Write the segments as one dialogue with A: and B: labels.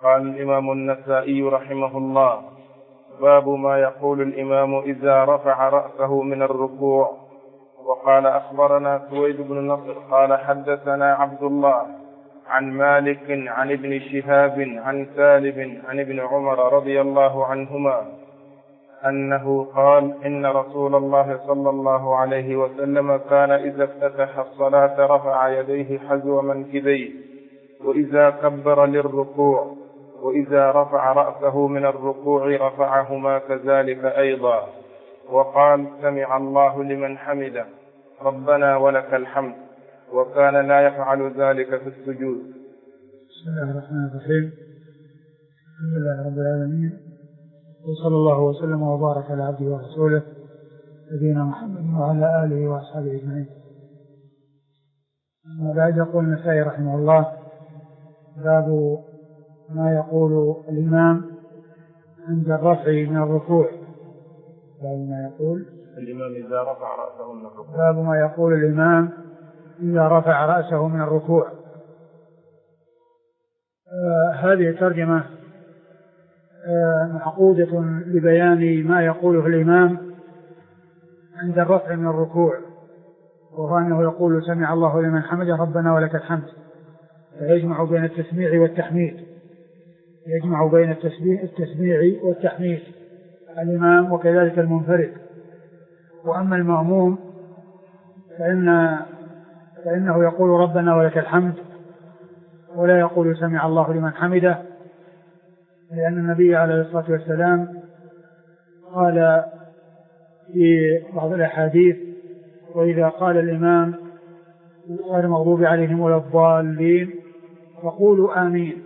A: قال الإمام النسائي رحمه الله: باب ما يقول الإمام إذا رفع رأسه من الركوع. وقال: أخبرنا سويد بن نصر قال حدثنا عبد الله عن مالك عن ابن شهاب عن سالم عن ابن عمر رضي الله عنهما أنه قال: إن رسول الله صلى الله عليه وسلم كان إذا افتتح الصلاة رفع يديه حذو منكبيه، وإذا كبر للركوع، وإذا رفع رأسه من الركوع رفعهما كذلك أيضا، وقال: سمع الله لمن حمده، ربنا ولك الحمد، وكان لا يفعل ذلك في السجود.
B: بسم الله الرحمن الرحيم. الحمد لله رب العالمين، وصلى الله وسلم وبارك على عبده ورسوله نبينا محمد وعلى آله وأصحابه أجمعين. أما بعد، يقول النسائي رحمه الله: باب ما يقول الإمام عند الرفع من الركوع. باب ما يقول
A: الإمام إذا رفع رأسه من الركوع.
B: باب ما يقول الإمام إذا رفع رأسه من الركوع. هذه الترجمة معقودة لبيان ما يقوله الإمام عند الرفع من الركوع، وهو أنه يقول: سمع الله لمن حمده، ربنا ولك الحمد. فيجمع بين التسميع والتحميد، يجمع بين التسميع والتحميد الإمام وكذلك المنفرد. وأما المأموم فإنه يقول: ربنا ولك الحمد، ولا يقول: سمع الله لمن حمده، لأن النبي عليه الصلاة والسلام قال في بعض الأحاديث: وإذا قال الإمام غير المغضوب عليهم ولا الضالين فقولوا آمين.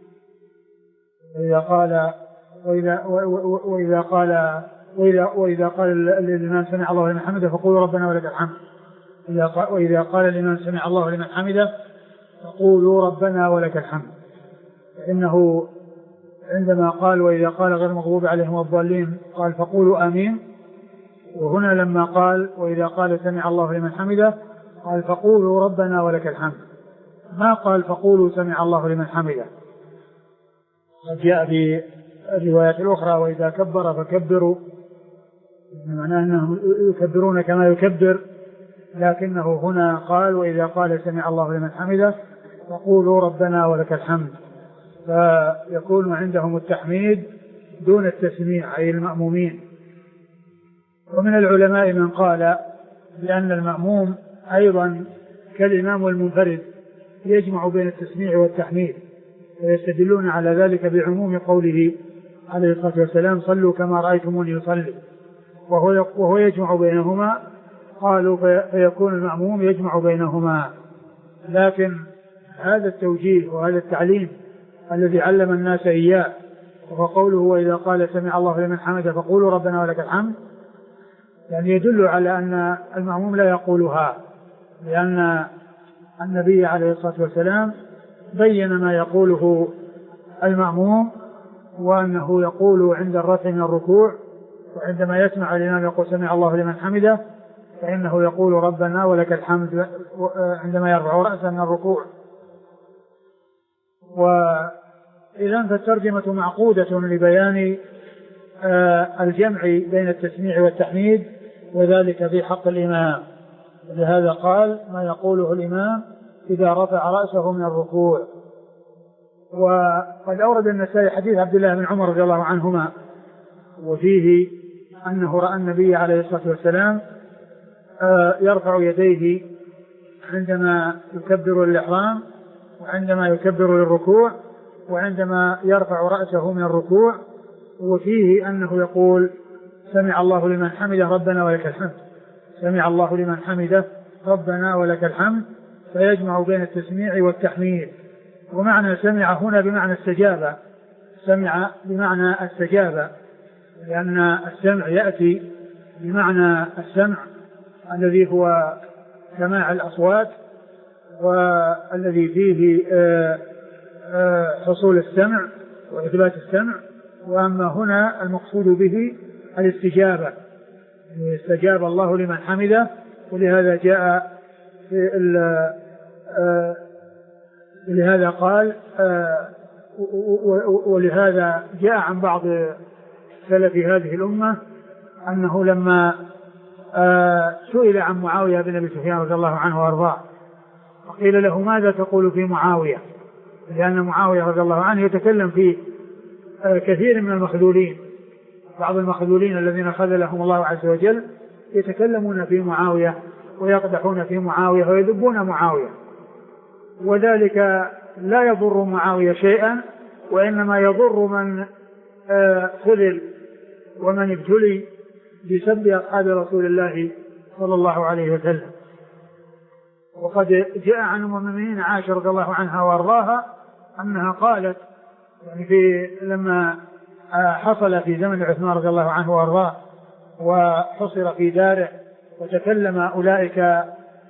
B: وإذا قال الإمام سمع الله لمن حمده فقولوا ربنا ولك الحمد. وإذا قال الإمام سمع الله لمن حمده فقولوا ربنا ولك الحمد. فإنه عندما قال: وإذا قال غير المغضوب عليهم ولا الضالين قال: فقولوا آمين. وهنا لما قال: وإذا قال سمع الله لمن حمده قال: فقولوا ربنا ولك الحمد. ما قال: فقولوا سمع الله لمن حمده. قد جاء في الروايات الأخرى: وإذا كبر فكبروا، معناه أنهم يكبرون كما يكبر، لكنه هنا قال: وإذا قال سمع الله لمن حمده فقولوا ربنا ولك الحمد. فيكون عندهم التحميد دون التسميع، أي المأمومين. ومن العلماء من قال بأن المأموم أيضا كالإمام والمنفرد يجمع بين التسميع والتحميد، ويستدلون على ذلك بعموم قوله عليه الصلاة والسلام: صلوا كما رأيتموني يصلي، وهو يجمع بينهما. قالوا: فيكون المأموم يجمع بينهما. لكن هذا التوجيه وهذا التعليم الذي علم الناس إياه، وهو قوله: وإذا قال سمع الله لمن حمده فقولوا ربنا ولك الحمد، يعني يدل على أن المأموم لا يقولها، لأن النبي عليه الصلاة والسلام بين ما يقوله المأموم، وأنه يقول عند الرفع من الركوع، وعندما يسمع الإمام يقول سمع الله لمن حمده فإنه يقول ربنا ولك الحمد عندما يرفع رأسه من الركوع. وإذن فالترجمة معقودة لبيان الجمع بين التسميع والتحميد، وذلك في حق الإمام. لهذا قال: ما يقوله الإمام إذا رفع رأسه من الركوع. وقد أورد النسائي حديث عبد الله بن عمر رضي الله عنهما، وفيه أنه رأى النبي عليه الصلاة والسلام يرفع يديه عندما يكبر الإحرام، وعندما يكبر للركوع، وعندما يرفع رأسه من الركوع. وفيه أنه يقول: سمع الله لمن حمده، ربنا ولك الحمد. سمع الله لمن حمده، ربنا ولك الحمد. فيجمع بين التسميع والتحميد. ومعنى سمع هنا بمعنى استجابة، سمع بمعنى استجابة، لأن السمع يأتي بمعنى السمع الذي هو سماع الأصوات، والذي فيه حصول السمع وإثبات السمع. وأما هنا المقصود به الاستجابة، استجاب الله لمن حمده. ولهذا جاء لهذا قال ولهذا جاء عن بعض سلف هذه الأمة أنه لما سئل عن معاوية بن أبي سفيان رضي الله عنه وأرضاه وقيل له ماذا تقول في معاوية، لأن معاوية رضي الله عنه يتكلم في كثير من المخذولين، بعض المخذولين الذين خذلهم الله عز وجل يتكلمون في معاوية ويقدحون في معاوية ويذبون معاوية، وذلك لا يضر معاوية شيئا، وإنما يضر من خذل ومن ابتلي بسب أصحاب رسول الله صلى الله عليه وسلم. وقد جاء عن أم المؤمنين عائشة رضي الله عنها وأرضاها أنها قالت يعني لما حصل في زمن عثمان رضي الله عنه وأرضاه وحصر في داره وتكلم أولئك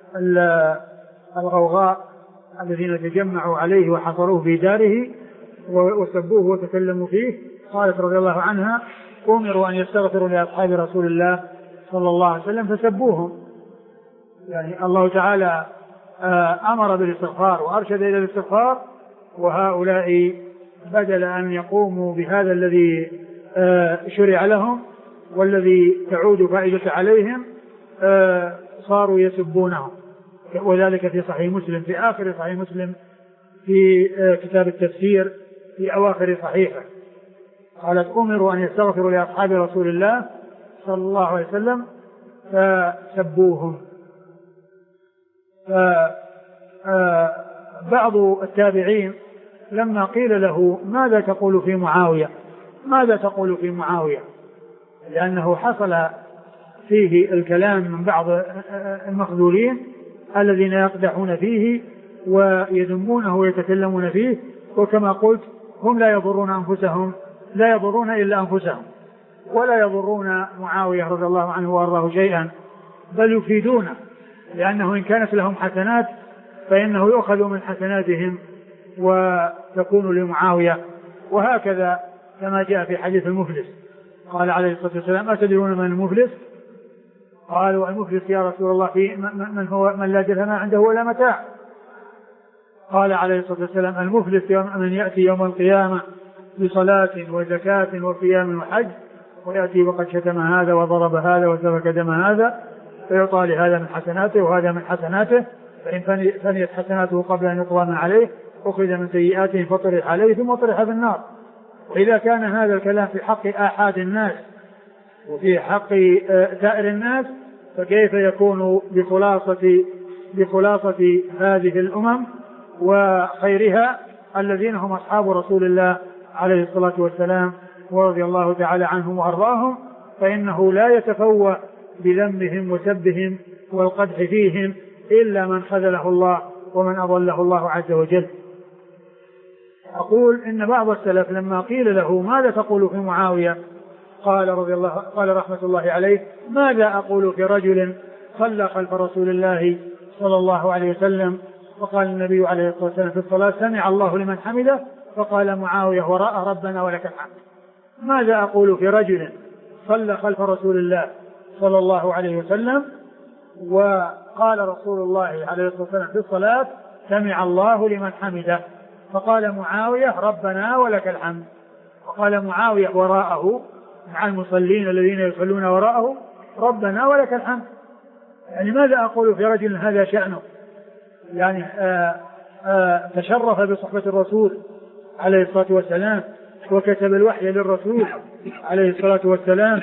B: الغوغاء الذين تجمعوا عليه وحصروه في داره وسبوه وتكلموا فيه، قالت رضي الله عنها أمروا أن يستغفروا لأصحاب رسول الله صلى الله عليه وسلم فسبوهم. يعني الله تعالى أمر بالاستغفار وأرشد إلى الاستغفار، وهؤلاء بدل أن يقوموا بهذا الذي شرع لهم والذي تعود فائدة عليهم صاروا يسبونهم. وذلك في صحيح مسلم، في آخر صحيح مسلم في كتاب التفسير في أواخر صحيحه، قالت أمروا أن يستغفروا لأصحاب رسول الله صلى الله عليه وسلم فسبوهم. بعض التابعين لما قيل له ماذا تقول في معاوية، ماذا تقول في معاوية، لأنه حصل فيه الكلام من بعض المخذولين الذين يقدحون فيه ويذمونه ويتكلمون فيه، وكما قلت هم لا يضرون أنفسهم، لا يضرون إلا أنفسهم ولا يضرون معاوية رضي الله عنه وأرضاه شيئا، بل يفيدونه، لأنه إن كانت لهم حسنات فإنه يؤخذ من حسناتهم وتكون لمعاوية. وهكذا كما جاء في حديث المفلس، قال عليه الصلاة والسلام أتدرون من المفلس؟ قالوا المفلس يا رسول الله في من هو من لا درهم عنده ولا متاع؟ قال عليه الصلاة والسلام المفلس من يأتي يوم القيامة بصلاة وزكاة وصيام وحج ويأتي وقد شتم هذا وضرب هذا وسفك دم هذا، فيعطى لهذا من حسناته وهذا من حسناته، فإن فنيت حسناته قبل أن يقضى ما عليه أخذ من سيئاته فطرح عليه ثم طرح في النار. وإذا كان هذا الكلام في حق آحاد الناس وفي حق سائر الناس فكيف يكون بخلاصة هذه الأمم وخيرها الذين هم أصحاب رسول الله عليه الصلاة والسلام ورضي الله تعالى عنهم وأرضاهم، فإنه لا يتفوه بذنبهم وسبهم والقدح فيهم إلا من خذله الله ومن أضله الله عز وجل. أقول إن بعض السلف لما قيل له ماذا تقول في معاوية قال رحمة الله عليه ماذا أقول في رجل صلى خلف رسول الله صلى الله عليه وسلم وقال النبي عليه الصلاة والسلام في الصلاة سمع الله لمن حمده فقال معاوية وراء ربنا ولك الحمد. ماذا أقول في رجل صلى خلف رسول الله صلى الله عليه وسلم وقال رسول الله عليه الصلاة والسلام في الصلاة سمع الله لمن حمده فقال معاوية ربنا ولك الحمد، وقال معاوية وراءه مع المصلين الذين يصلون وراءه ربنا ولك الحمد. يعني ماذا أقول في رجل هذا شأنه، يعني تشرف بصحبة الرسول عليه الصلاة والسلام وكتب الوحي للرسول عليه الصلاة والسلام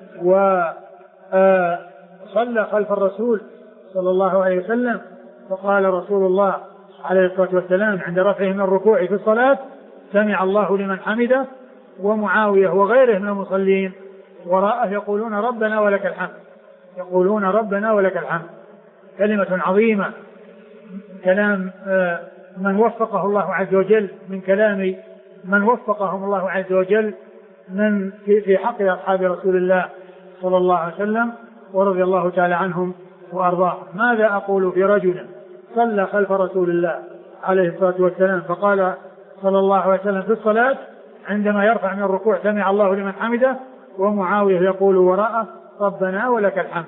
B: وصلى خلف الرسول صلى الله عليه وسلم، فقال رسول الله عليه الصلاة والسلام عند رفعه من الركوع في الصلاة سمع الله لمن حمده، ومعاوية وغيره من المصلين وراءه يقولون ربنا ولك الحمد، يقولون ربنا ولك الحمد. كلمة عظيمة، كلام من وفقه الله عز وجل، من كلام من وفقهم الله عز وجل من في حق أصحاب رسول الله صلى الله عليه وسلم ورضي الله تعالى عنهم وأرضاهم. ماذا أقول في رجل صلى خلف رسول الله عليه الصلاة والسلام فقال صلى الله عليه وسلم في الصلاة عندما يرفع من الركوع سمع الله لمن حمده، ومعاوية يقول وراءه ربنا ولك الحمد.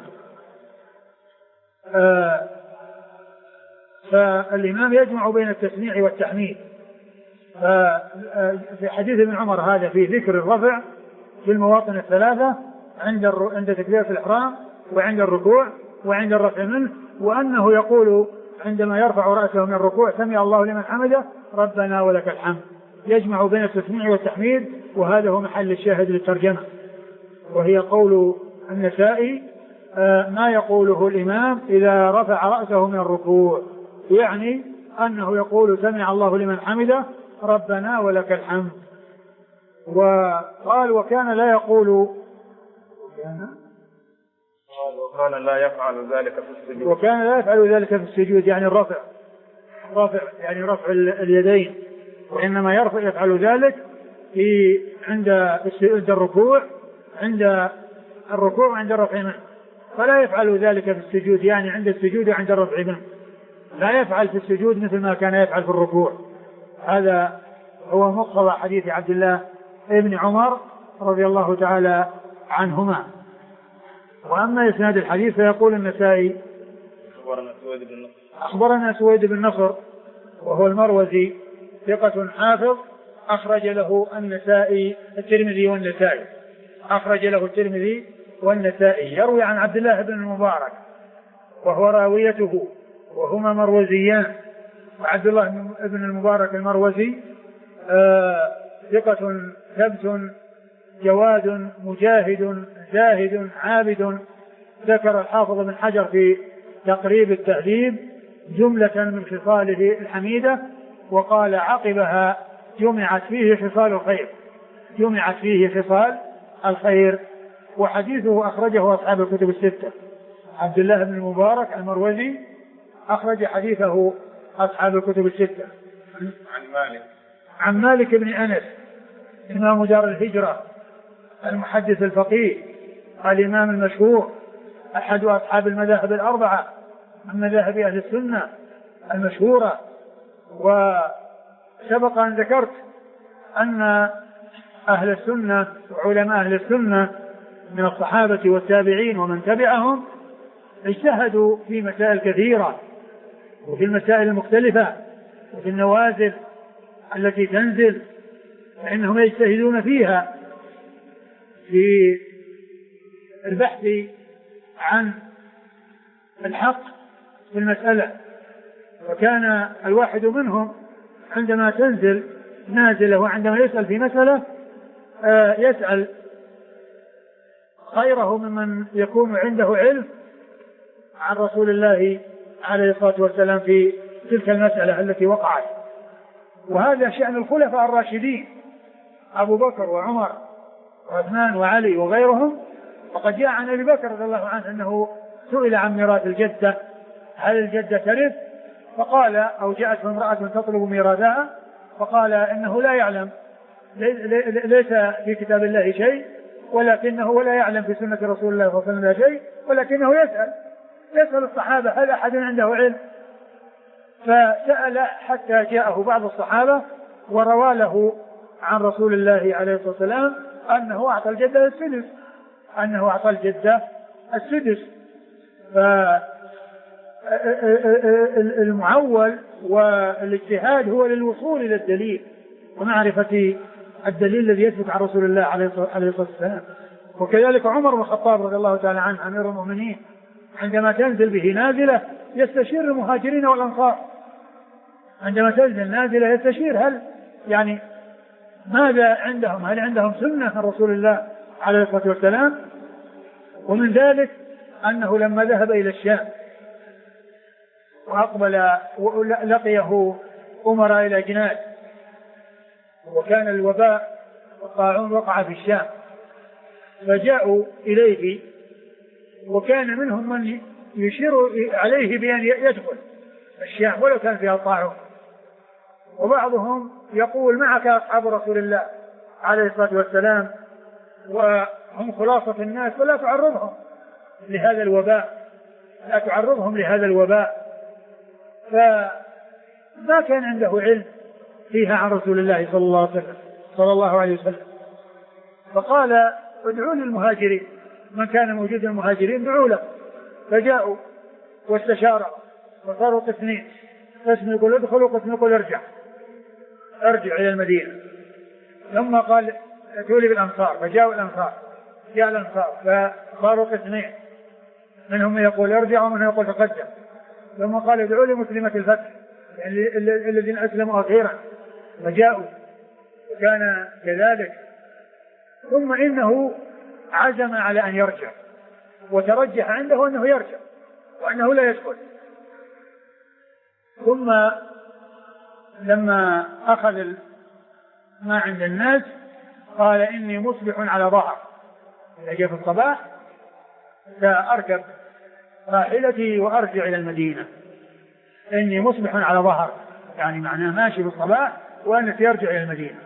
B: فالإمام يجمع بين التسميع والتحميد، في حديث ابن عمر هذا في ذكر الرفع في المواطن الثلاثة عند تكبيرة الإحرام وعند الركوع وعند الرفع منه، وأنه يقول عندما يرفع رأسه من الركوع سمع الله لمن حمده ربنا ولك الحمد، يجمع بين التسميع والتحميد، وهذا هو محل الشاهد للترجمة. وهي قول النسائي ما يقوله الإمام إذا رفع رأسه من الركوع، يعني أنه يقول سمع الله لمن حمده ربنا ولك الحمد. وقال وكان لا يقول
A: وكان لا يفعل ذلك في السجود،
B: وكان لا يفعل ذلك في السجود يعني الرفع يعني رفع اليدين، وإنما يفعل ذلك عند الركوع وعند الرفع منه، فلا يفعل ذلك في السجود يعني عند السجود وعند الرفع منه، لا يفعل في السجود مثل ما كان يفعل في الركوع. هذا هو مقتضى حديث عبد الله ابن عمر رضي الله تعالى عنهما. وأما إسناد الحديث فيقول النسائي أخبرنا سويد بن نصر وهو المروزي ثقة حافظ أخرج له الترمذي والنسائي يروي عن عبد الله بن المبارك وهو راويته وهما مروزيان. وعبد الله بن المبارك المروزي ثقة ثبت جواد مجاهد زاهد عابد. ذكر الحافظ بن حجر في تقريب التهذيب جملة من خصاله الحميدة، وقال عقبها جمعت فيه خصال الخير. وحديثه أخرجه أصحاب الكتب الستة. عبد الله بن المبارك المروزي أخرج حديثه أصحاب الكتب الستة. عن مالك بن أنس إمام دار الهجرة المحدث الفقيه الإمام المشهور أحد أصحاب المذاهب الأربعة من مذاهب أهل السنة المشهورة. وسبق أن ذكرت أن أهل السنة وعلماء أهل السنة من الصحابة والتابعين ومن تبعهم اجتهدوا في مسائل كثيرة وفي المسائل المختلفة وفي النوازل التي تنزل، فإنهم يجتهدون فيها في البحث عن الحق في المسألة. وكان الواحد منهم عندما تنزل نازلة وعندما يسأل في مسألة يسأل غيره ممن يكون عنده علم عن رسول الله عليه الصلاة والسلام في تلك المسألة التي وقعت. وهذا شأن الخلفاء الراشدين أبو بكر وعمر وعثمان وعلي وغيرهم. وقد جاء عن أبي بكر رضي الله عنه أنه سئل عن ميراث الجدة، هل الجدة ترث؟ فقال أو جاءته امرأة تطلب ميراثها فقال إنه لا يعلم، ليس في كتاب الله شيء ولكنه ولا يعلم في سنة رسول الله صلى الله عليه وسلم شيء، ولكنه يسأل الصحابة هل أحد عنده علم؟ فسأل حتى جاءه بعض الصحابة وروى له عن رسول الله عليه الصلاة والسلام أنه أعطى الجدة السدس. فالمعول والاجتهاد هو للوصول إلى الدليل ومعرفة الدليل الذي يثبت عن رسول الله عليه الصلاة والسلام. وكذلك عمر بن الخطاب رضي الله تعالى عنه أمير المؤمنين عندما تنزل به نازلة يستشير المهاجرين والأنصار، عندما تنزل نازلة يستشير هل يعني ماذا عندهم، هل عندهم سنة عن رسول الله عليه الصلاة والسلام. ومن ذلك أنه لما ذهب إلى الشام وأقبل لقيه أمراء إلى جناد، وكان الوباء والطاعون وقع في الشام، فجاءوا إليه وكان منهم من يشير عليه بأن يدخل الشام ولو كان فيها الطاعون، وبعضهم يقول معك أصحاب رسول الله عليه الصلاة والسلام وهم خلاصة الناس ولا تعرضهم لهذا الوباء، فما كان عنده علم فيها عن رسول الله صلى الله عليه وسلم. فقال ادعوا للمهاجرين، من كان موجود المهاجرين ادعوا له. فجاءوا واستشاروا وصاروا قسمين، قسم يقول ادخلوا قسم يقول ارجع. ارجع إلى المدينة. ثم قال ائتوا لي بالأنصار، فجاءوا الأنصار، جاء الأنصار فصاروا قسمين، منهم يقول ارجع ومنهم يقول تقدم. ثم قال ادعوا لي مسلمة الفتح، يعني الذين أسلموا أخيرا فجاءوا، وكان كذلك. ثم إنه عزم على أن يرجع، وترجح عنده أنه يرجع وأنه لا يدخل. ثم لما أخذ ما عند الناس قال إني مصبح على ظهر، جاء في الصباح سأركب راحلتي وأرجع إلى المدينة، إني مصبح على ظهر يعني معناه ماشي في الصباح وأنه يرجع إلى المدينة.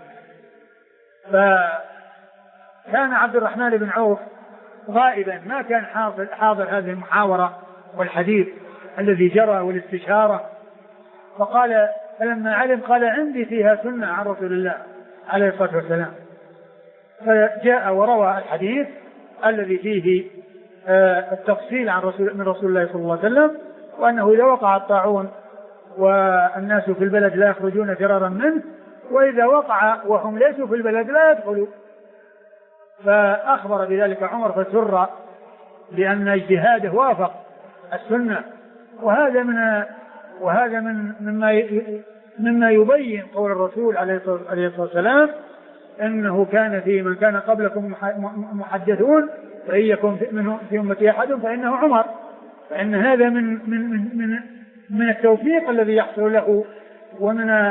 B: فكان عبد الرحمن بن عوف غائبا، ما كان حاضر هذه المحاورة والحديث الذي جرى والاستشارة. فقال فلما علم قال عندي فيها سنة عن رسول الله عليه الصلاة والسلام. فجاء وروى الحديث الذي فيه التفصيل عن من رسول الله صلى الله عليه وسلم، وأنه إذا وقع الطاعون والناس في البلد لا يخرجون فرارا منه، وإذا وقع وهم ليسوا في البلد لا يدخلوا. فأخبر بذلك عمر فسر بأن اجتهاده وافق السنة. وهذا مما يبين قول الرسول عليه الصلاة والسلام إنه كان في من كان قبلكم محدثون وإن يكن في أمتي أحد فإنه عمر. فإن هذا من التوفيق الذي يحصل له، ومن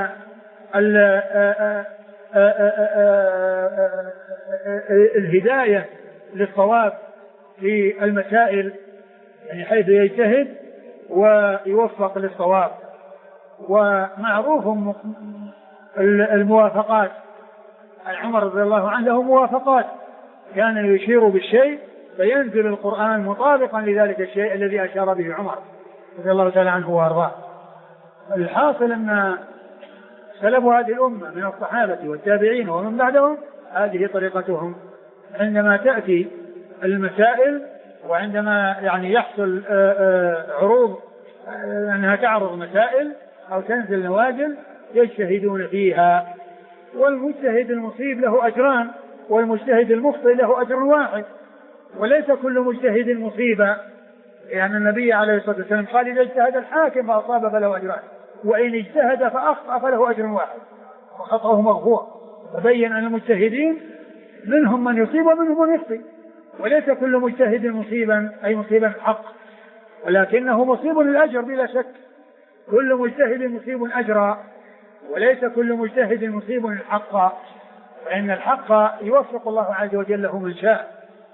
B: الهداية للصواب في المسائل، يعني حيث يجتهد ويوفق للصواب. ومعروف الموافقات، عمر رضي الله عنه له موافقات، كان يشير بالشيء فينزل القرآن مطابقا لذلك الشيء الذي أشار به عمر رضي الله تعالى عنه وأرضاه. الحاصل أن سلف هذه الأمة من الصحابة والتابعين ومن بعدهم هذه طريقتهم، عندما تأتي المسائل وعندما يعني يحصل عروض أنها تعرض مسائل أو تنزل نوازل يجتهدون فيها. والمجتهد المصيب له أجران، والمجتهد المخطئ له أجر واحد، وليس كل مجتهد مصيبا. يعني النبي عليه الصلاة والسلام قال إذا اجتهد الحاكم فأصاب فله أجران، وإن اجتهد فأخطأ فله أجر واحد وخطأه مغفور. فبين أن المجتهدين منهم من يصيب ومنهم من يخطئ، وليس كل مجتهد مصيبا أي مصيبا حق، ولكنه مصيب للأجر بلا شك. كل مجتهد مصيب أجرا، وليس كل مجتهد مصيب الحق، فإن الحق يوفق الله عز وجل له من شاء.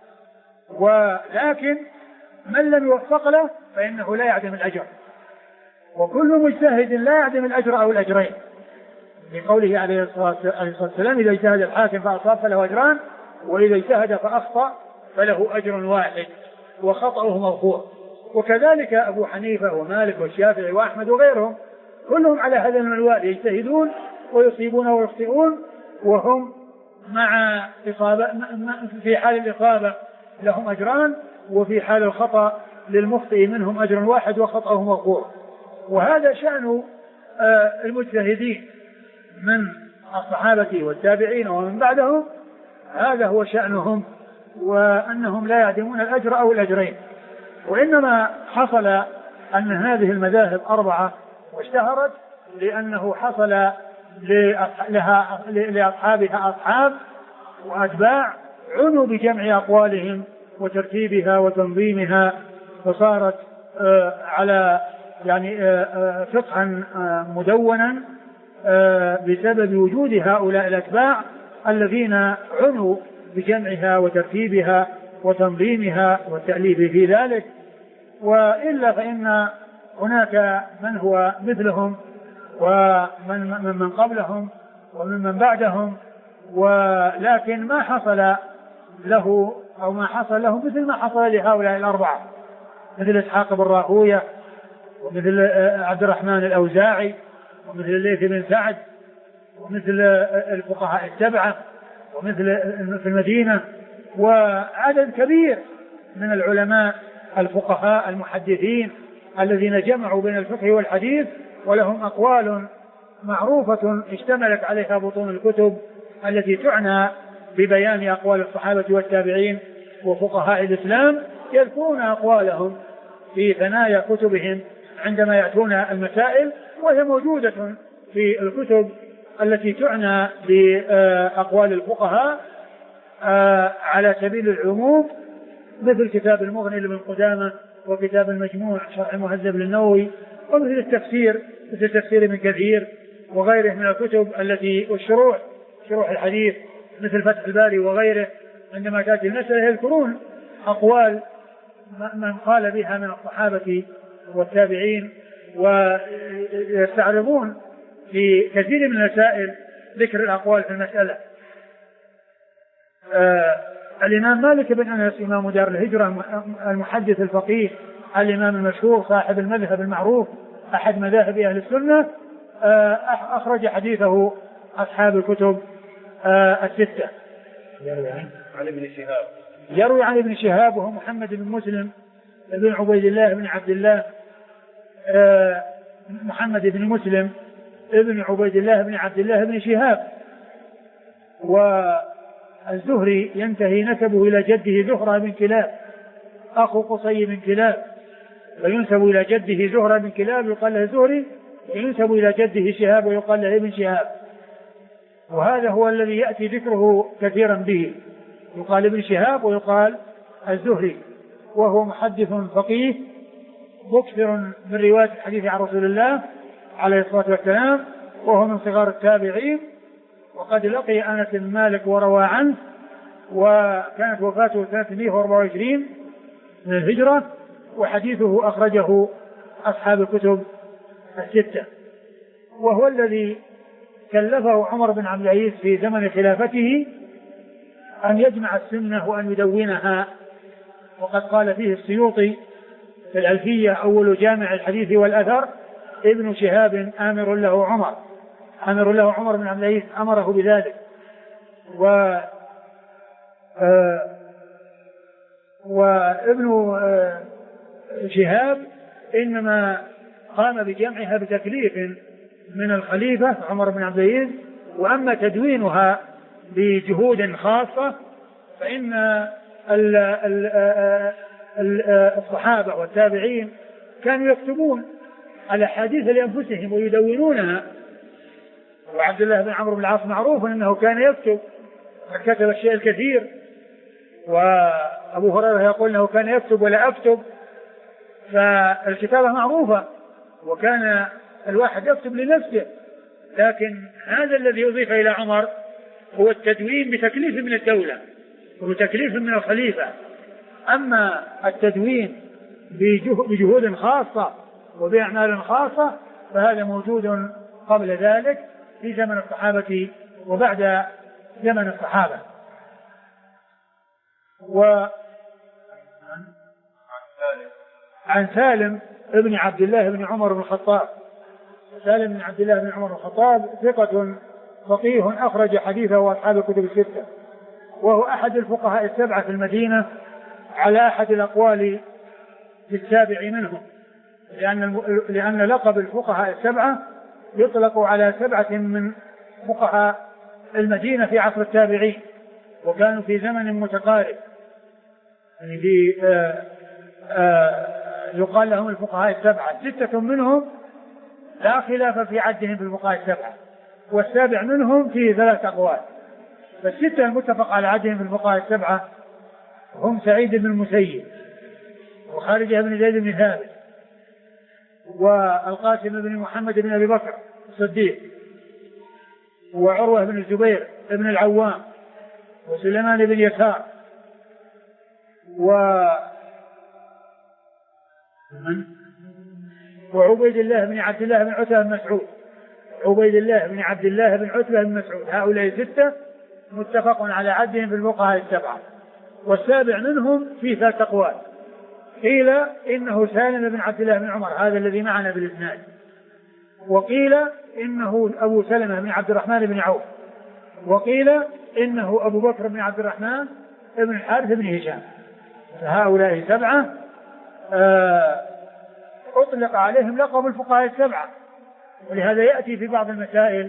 B: ولكن من لم يوفق له فإنه لا يعدم الأجر، وكل مجتهد لا يعدم الأجر أو الأجرين، لقوله عليه الصلاة والسلام إذا اجتهد الحاكم فأصاب فله أجران، وإذا اجتهد فأخطأ فله أجر واحد وخطأه مغفور. وكذلك أبو حنيفة ومالك والشافعي وأحمد وغيرهم كلهم على هذا المنوال، يجتهدون ويصيبون ويخطئون، وهم مع إصابة في حال الإصابة لهم أجران، وفي حال الخطأ للمخطئ منهم أجر واحد وخطأه مغفور. وهذا شأن المجتهدين من الصحابة والتابعين ومن بعدهم، هذا هو شأنهم، وأنهم لا يعدمون الأجر أو الأجرين. وإنما حصل أن هذه المذاهب أربعة واشتهرت لأنه حصل لأصحابها أصحاب وأتباع عنوا بجمع أقوالهم وترتيبها وتنظيمها، فصارت على يعني فقها مدونا بسبب وجود هؤلاء الأتباع الذين عنوا بجمعها وترتيبها وتنظيمها والتأليف في ذلك. وإلا فإن هناك من هو مثلهم ومن قبلهم ومن بعدهم، ولكن ما حصل له أو ما حصل له مثل ما حصل لهؤلاء الأربعة، مثل إسحاق بن راهوية ومثل عبد الرحمن الأوزاعي ومثل الليث بن سعد ومثل الفقهاء السبعة ومثل في المدينة، وعدد كبير من العلماء الفقهاء المحدثين الذين جمعوا بين الفقه والحديث ولهم أقوال معروفة اشتملت عليها بطون الكتب التي تعنى ببيان أقوال الصحابة والتابعين وفقهاء الإسلام، يذكرون أقوالهم في ثنايا كتبهم عندما يأتون المسائل، وهي موجودة في الكتب التي تعنى بأقوال الفقهاء على سبيل العموم، مثل كتاب المغني لابن قدامة، وكتاب المجموع شرح المهذب للنووي، ومثل التفسير مثل تفسير ابن كثير وغيره من الكتب التي والشروح شروح الحديث مثل فتح الباري وغيره. عندما تأتي المسألة يذكرون أقوال من قال بها من الصحابة والتابعين، ويستعرضون في كثير من المسائل ذكر الأقوال في المسألة. الإمام مالك بن أنس إمام دار الهجرة المحدث الفقيه الإمام المشهور صاحب المذهب المعروف أحد مذاهب أهل السنة، أخرج حديثه أصحاب الكتب الستة. يروي عن ابن شهاب وهو محمد بن مسلم بن عبيد الله بن عبد الله، محمد بن مسلم ابن عبيد الله بن عبد الله بن شهاب. والزهري ينتهي نسبه إلى جده زهرة بن كلاب أخو قصي بن كلاب، وينسب إلى جده زهرة بن كلاب يقال له زهري، وينسب إلى جده شهاب ويقال له ابن شهاب. وهذا هو الذي يأتي ذكره كثيرا به، يقال ابن شهاب ويقال الزهري، وهو محدث فقيه مكثر من رواية الحديث عن رسول الله عليه الصلاة والسلام، وهو من صغار التابعين، وقد لقي أنس بن مالك وروى عنه، وكانت وفاته سنة 124 من الهجرة، وحديثه أخرجه أصحاب الكتب الستة. وهو الذي كلفه عمر بن عبد العزيز في زمن خلافته أن يجمع السنة وأن يدونها، وقد قال فيه السيوطي في الألفية: أول جامع الحديث والأثر ابن شهاب آمر له عمر بن عبد العزيز أمره بذلك. وابن شهاب إنما قام بجمعها بتكليف من الخليفة عمر بن عبد العزيز، وأما تدوينها بجهود خاصة فإن الصحابة والتابعين كانوا يكتبون الأحاديث لأنفسهم ويدونونها. وعبد الله بن عمرو بن العاص معروف أنه كان يكتب، فكتب الشيء الكثير. وأبو هريرة يقول أنه كان يكتب ولا أكتب، فالكتابة معروفة، وكان الواحد يكتب لنفسه. لكن هذا الذي أضيف إلى عمر هو التدوين بتكليف من الدولة وبتكليف من الخليفة. أما التدوين بجهود خاصة وبأعمال خاصة فهذا موجود قبل ذلك في زمن الصحابة وبعد زمن الصحابة. عن سالم ابن عبد الله بن عمر بن الخطاب. سالم بن عبد الله بن عمر بن الخطاب ثقة فقيه أخرج حديثه أصحاب الكتب الستة، وهو أحد الفقهاء السبعة في المدينة على أحد الأقوال في السابع منهم، لأن لقب الفقهاء السبعة يطلق على 7 من فقهاء المدينة في عصر التابعين، وكانوا في زمن متقارب، يعني يقال لهم الفقهاء السبعة. 6 منهم لا خلاف في عدهم بالفقهاء السبعة، والسابع منهم فيه 3 أقوال. فال6 المتفق على عدهم بالفقهاء السبعة هم سعيد بن المسيب، وخارجة بن زيد بن ثابت، والقاسم بن محمد بن أبي بكر الصديق، وعروة بن الزبير بن العوام، وسليمان بن يسار، وعبيد الله بن عبد الله بن عتبة بن مسعود. عبيد الله بن عبد الله بن عتبة بن مسعود. هؤلاء 6 متفق على عدهم في الفقهاء السبعة، والسابع منهم في 3 أقوال. قيل إنه سالم بن عبد الله بن عمر، هذا الذي معنا بالإسناد، وقيل إنه أبو سلمة بن عبد الرحمن بن عوف، وقيل إنه أبو بكر بن عبد الرحمن بن الحارث بن هشام. فهؤلاء 7 أطلق عليهم لقب الفقهاء السبعة، ولهذا يأتي في بعض المسائل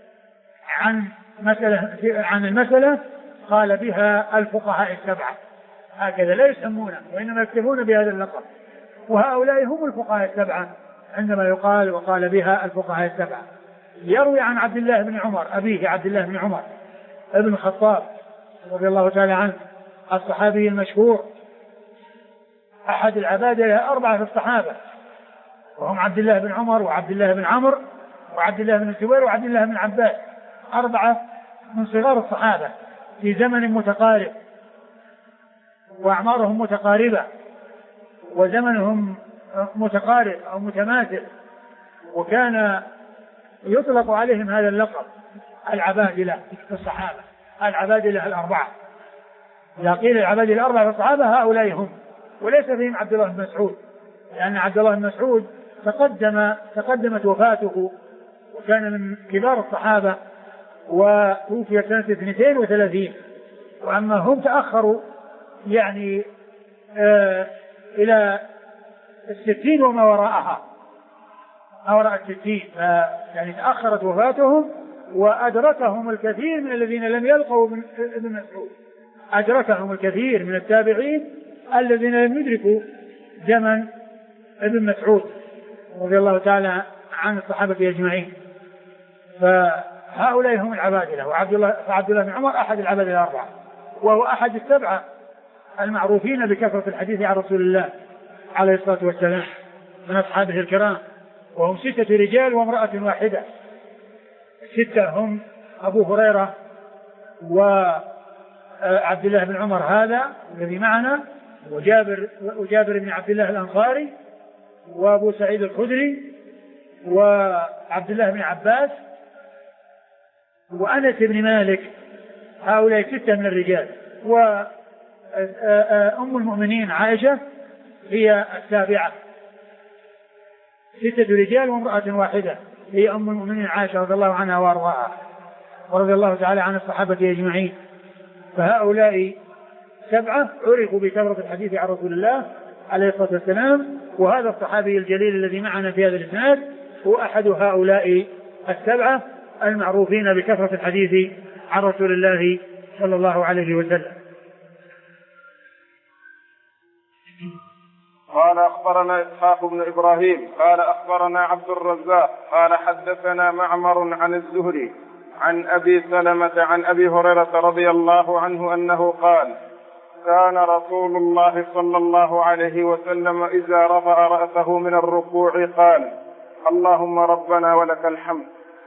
B: عن المسألة قال بها الفقهاء السبعة، هكذا لا يسمونه وإنما يكتفون بهذا اللقب، وهؤلاء هم الفقهاء السبعة عندما يقال وقال بها الفقهاء السبعة. يروي عن عبد الله بن عمر أبيه عبد الله بن عمر ابن الخطاب رضي الله تعالى عنه الصحابي المشهور أحد العبادة 4 في الصحابة، وهم عبد الله بن عمر وعبد الله بن عمرو وعبد الله بن الزبير وعبد الله بن عباس، 4 من صغار الصحابة في زمن متقارب وأعمارهم متقاربة وزمنهم متقارب أو متماثل، وكان يطلق عليهم هذا اللقب العبادلة في الصحابة، العبادلة 4. إذا قيل العبادلة 4 في الصحابة هؤلاء هم، وليس فيهم عبد الله بن مسعود، لأن عبد الله بن مسعود تقدمت وفاته وكان من كبار الصحابة وتوفي سنة 32، وأما هم تأخروا يعني إلى 60 وما وراءها، ما وراء 60، يعني تأخرت وفاتهم وأدركهم الكثير من الذين لم يلقوا ابن مسعود، أدركهم الكثير من التابعين الذين لم يدركوا زمن ابن مسعود رضي الله تعالى عن الصحابة أجمعين. فهؤلاء هم العبادلة، وعبد الله بن عمر أحد العبادلة 4، وهو أحد ال7 المعروفين بكثرة الحديث عن رسول الله عليه الصلاة والسلام من أصحابه الكرام، وهم 6 رجال وامرأة واحدة. 6 هم أبو هريرة وعبد الله بن عمر هذا الذي معنا، وجابر بن عبد الله الأنصاري، وأبو سعيد الخدري، وعبد الله بن عباس، وأنس بن مالك. هؤلاء 6 من الرجال، وأم المؤمنين عائشة هي 7. 6 رجال وامرأة واحدة هي أم المؤمنين عائشة رضي الله عنها وأرضاها، ورضي الله تعالى عن الصحابة أجمعين. فهؤلاء 7 عرفوا بكثرة الحديث عن رسول الله عليه الصلاة والسلام، وهذا الصحابي الجليل الذي معنا في هذا الإسناد هو أحد هؤلاء 7 المعروفين بكثرة الحديث عن رسول الله صلى الله عليه وسلم.
A: قال أخبرنا إسحاق بن إبراهيم قال أخبرنا عبد الرزاق قال حدثنا معمر عن الزهري عن أبي سلمة عن أبي هريرة رضي الله عنه أنه قال: كان رسول الله صلى الله عليه وسلم إذا رفع رأسه من الركوع قال: اللهم ربنا ولك الحمد.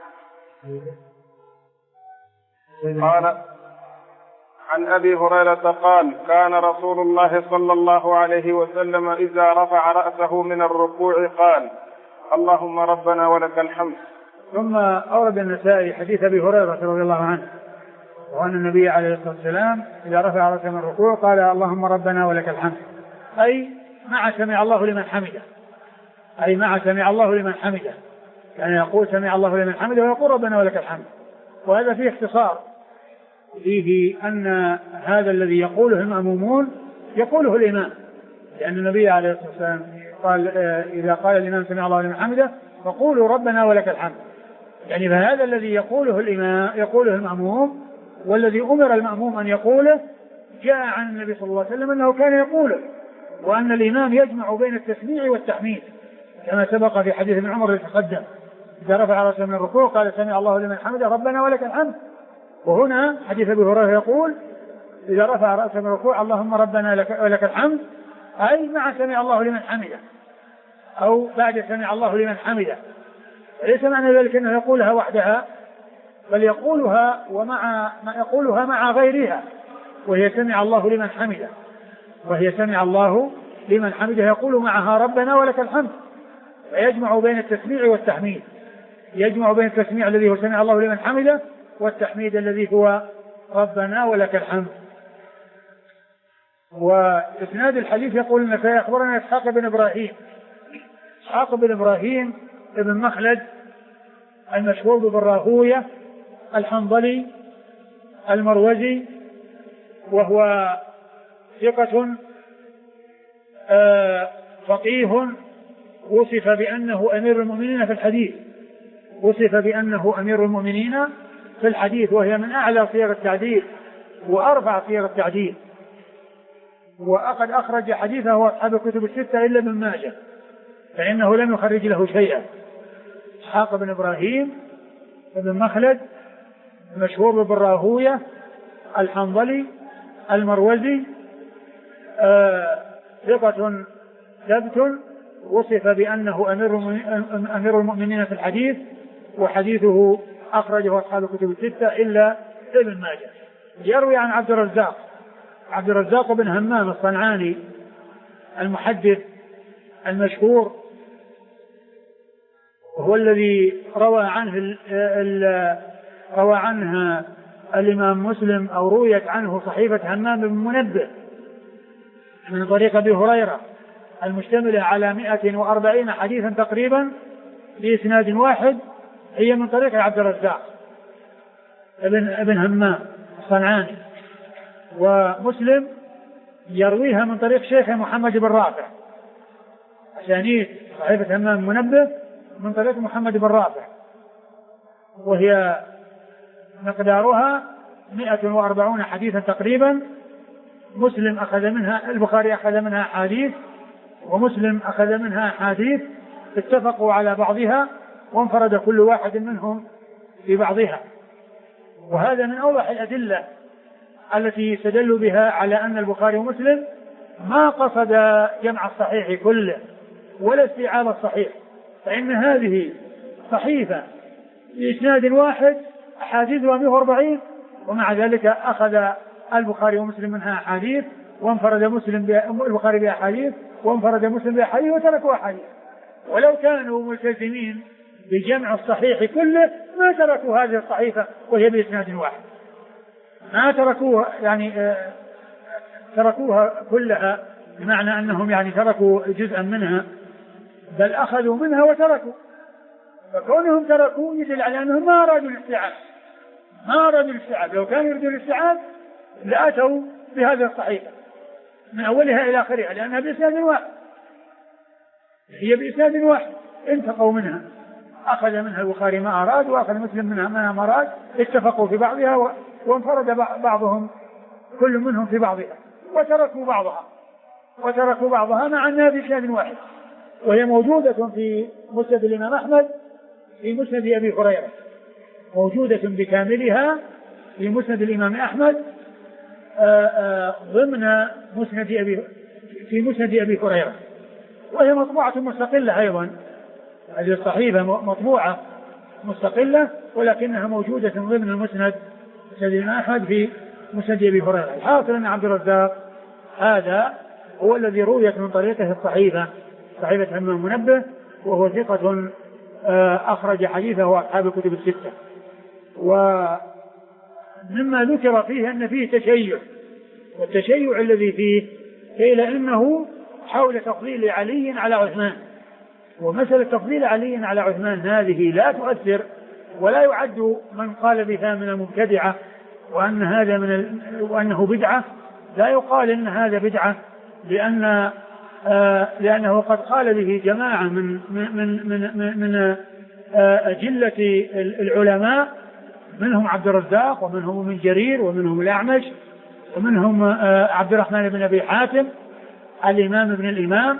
A: قال عن أبي هريرة قال: كان رسول الله صلى الله عليه وسلم إذا رفع رأسه من الركوع قال: اللهم ربنا ولك الحمد.
B: ثم أورد النسائي حديث أبي هريرة رضي الله عنه، وأن النبي عليه الصلاة والسلام إذا رفع رأسه من الركوع قال: اللهم ربنا ولك الحمد، أي مع سمع الله لمن حمده، أي مع سمع الله لمن حمده، يعني يقول سمع الله لمن حمده ويقول ربنا ولك الحمد. وهذا فيه اختصار، فيه أن هذا الذي يقوله المأمومون يقوله الإمام، لأن النبي عليه الصلاة والسلام قال: إذا قال الإمام سمع الله لمن حمده فقولوا ربنا ولك الحمد، يعني فهذا الذي يقوله الإمام يقوله المأموم، والذي أمر المأموم أن يقوله جاء عن النبي صلى الله عليه وسلم أنه كان يقوله، وأن الإمام يجمع بين التسميع والتحميد كما سبق في حديث ابن عمر يتقدم: إذا رفع رأسه من الركوع قال سمع الله لمن حمده ربنا ولك الحمد. وهنا حديث أبي هريرة يقول: إذا رفع رأسه من الركوع اللهم ربنا ولك الحمد، أي مع سمع الله لمن حمده أو بعد سمع الله لمن حمده. ليس معنى ذلك أنه يقولها وحدها، بل يقولها مع غيرها، وهي سمع الله لمن حمده، وهي سمع الله لمن حمده يقول معها ربنا ولك الحمد، فيجمع بين التسميع والتحميد، يجمع بين التسميع الذي هو سمع الله لمن حمده والتحميد الذي هو ربنا ولك الحمد. وإسناد الحديث يقول النسائي أخبرنا إسحاق بن إبراهيم، إسحاق بن إبراهيم ابن مخلد المشهور بن راهوية الحنظلي المروزي، وهو ثقة فقيه وصف بأنه أمير المؤمنين في الحديث، وصف بأنه أمير المؤمنين في الحديث، وهي من أعلى صيغ التعديل وأرفع صيغ التعديل. وقد أخرج حديثه أصحاب الكتب الستة إلا ابن ماجه، فإنه لم يخرج له شيئا. إسحاق بن إبراهيم بن مخلد المشهور بن راهوية الحنظلي المروزي، ثقة ثبت، وصف بأنه أمير المؤمنين في الحديث، وحديثه أخرجه أصحاب الكتب الستة إلا ابن ماجه. يروي عن عبد الرزاق بن همام الصنعاني المحدث المشهور، وهو الذي روى عنه الإمام مسلم، أو رويت عنه صحيفة همام بن منبه من طريق أبي هريرة، المشتملة على 140 حديثا تقريبا بإسناد واحد، هي من طريق عبد الرزاق ابن همام الصنعاني. ومسلم يرويها من طريق شيخه محمد بن رافع، أسانيد صحيفة همام المنبه من طريق محمد بن رافع، وهي مقدارها 140 حديثا تقريبا. مسلم أخذ منها، البخاري أخذ منها حديث، ومسلم أخذ منها حديث، اتفقوا على بعضها وانفرد كل واحد منهم ببعضها. وهذا من أوضح الأدلة التي يستدل بها على أن البخاري ومسلم ما قصد جمع الصحيح كله ولا استيعاب الصحيح، فإن هذه صحيفة بإسناد واحد أحاديثها 140، ومع ذلك أخذ البخاري ومسلم منها أحاديث، وانفرد البخاري بأحاديث، وانفرد مسلم بأحاديث، وتركوا أحاديث. ولو كانوا ملتزمين بجمع الصحيح كله ما تركوا هذه الصحيفة وهي بإسناد واحد، ما تركوها، يعني تركوها كلها، بمعنى أنهم يعني تركوا جزءا منها، بل أخذوا منها وتركوا. فكونهم تركوا يدل على أنهم ما أرادوا الاستيعاب. لو كانوا يريدوا الاستيعاب لأتوا بهذه الصحيفة من أولها إلى آخرها، لأنها بإسناد واحد، هي بإسناد واحد، انتقوا منها، أخذ منها البخاري ما أراد، وأخذ مسلم منها ما أراد، اتفقوا في بعضها وانفرد بعضهم كل منهم في بعضها، وتركوا بعضها مع أنها بإسناد واحد. وهي موجودة في مسند الإمام أحمد في مسند أبي هريرة، موجودة بكاملها في مسند الإمام أحمد ضمن في مسند أبي هريرة، وهي مطبوعة مستقلة أيضا. هذه الصحيفة مطبوعة مستقلة، ولكنها موجودة ضمن مسند الإمام أحمد في مسند أبي هريرة. الحاصل أن عبد الرزاق هذا هو الذي رويت من طريقه صحيفة همام المنبه، وهو ثقة أخرج حديثه أصحاب الكتب الستة. ومما ذكر فيه أن فيه تشيع، والتشيع الذي فيه قيل إنه حول تفضيل علي على عثمان، ومسألة تفضيل علي على عثمان هذه لا تؤثر، ولا يعد من قال بها من المبتدعة وأن هذا وأنه بدعة. لا يقال إن هذا بدعة، لأنه قد قال به جماعة من أجلة العلماء، منهم عبد الرزاق، ومنهم من جرير، ومنهم الأعمش، ومنهم عبد الرحمن بن أبي حاتم الإمام ابن الإمام،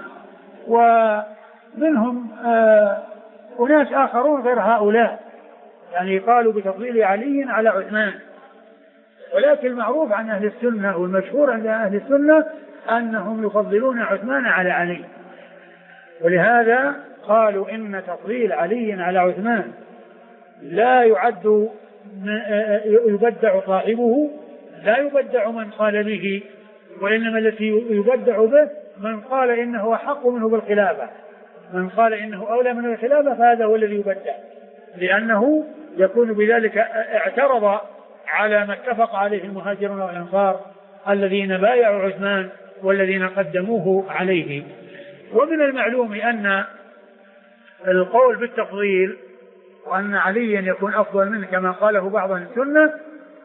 B: ومنهم أناس آخرون غير هؤلاء، يعني قالوا بتفضيل علي على عثمان. ولكن المعروف عن أهل السنة والمشهور عند أهل السنة أنهم يفضلون عثمان على علي، ولهذا قالوا إن تفضيل علي على عثمان لا يعد يبدع صاحبه، لا يبدع من قال به، وإنما التي يبدع به من قال إنه أحق منه بالخلافة، من قال إنه أولى منه بالخلافة، فهذا هو الذي يبدع، لأنه يكون بذلك اعترض على ما اتفق عليه المهاجرون والأنصار الذين بايعوا عثمان والذين قدموه عليه. ومن المعلوم أن القول بالتفضيل وأن عليا يكون أفضل منه كما قاله بعض السنة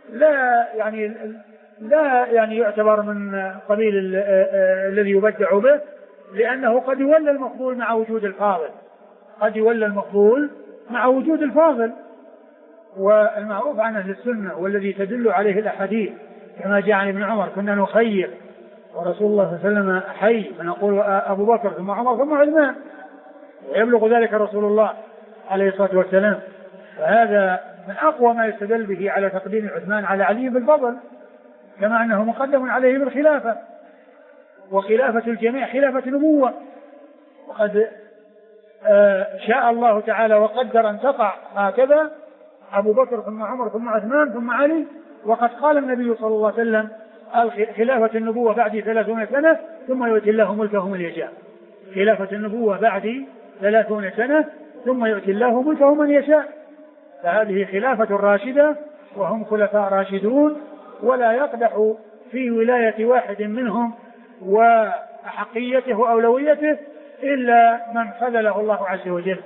B: لا يعني يعتبر من قبيل الذي يبدع به، لأنه قد يولى المفضول مع وجود الفاضل، قد يولى المفضول مع وجود الفاضل. والمعروف عن أهل السنة والذي تدل عليه الأحاديث كما جاء عن ابن عمر كنا نخير ورسول الله صلى الله عليه وسلم حي فنقول أبو بكر ثم عمر ثم عثمان، ويبلغ ذلك رسول الله عليه الصلاة والسلام. فهذا من أقوى ما يستدل به على تقديم عثمان على علي بالفضل، كما أنه مقدم عليه بالخلافة، وخلافة الجميع خلافة نبوة. وقد شاء الله تعالى وقدر أن تقع هكذا أبو بكر ثم عمر ثم عثمان ثم علي. وقد قال النبي صلى الله عليه وسلم خلافة النبوة بعد 30 سنة ثم يؤتي الله ملكه من يشاء. خلافة النبوة بعد 30 سنة ثم يؤتي الله ملكه من يشاء. فهذه خلافة راشدة وهم خلفاء راشدون، ولا يقدح في ولاية واحد منهم وأحقيته وأولويته إلا من خذله الله عز وجل.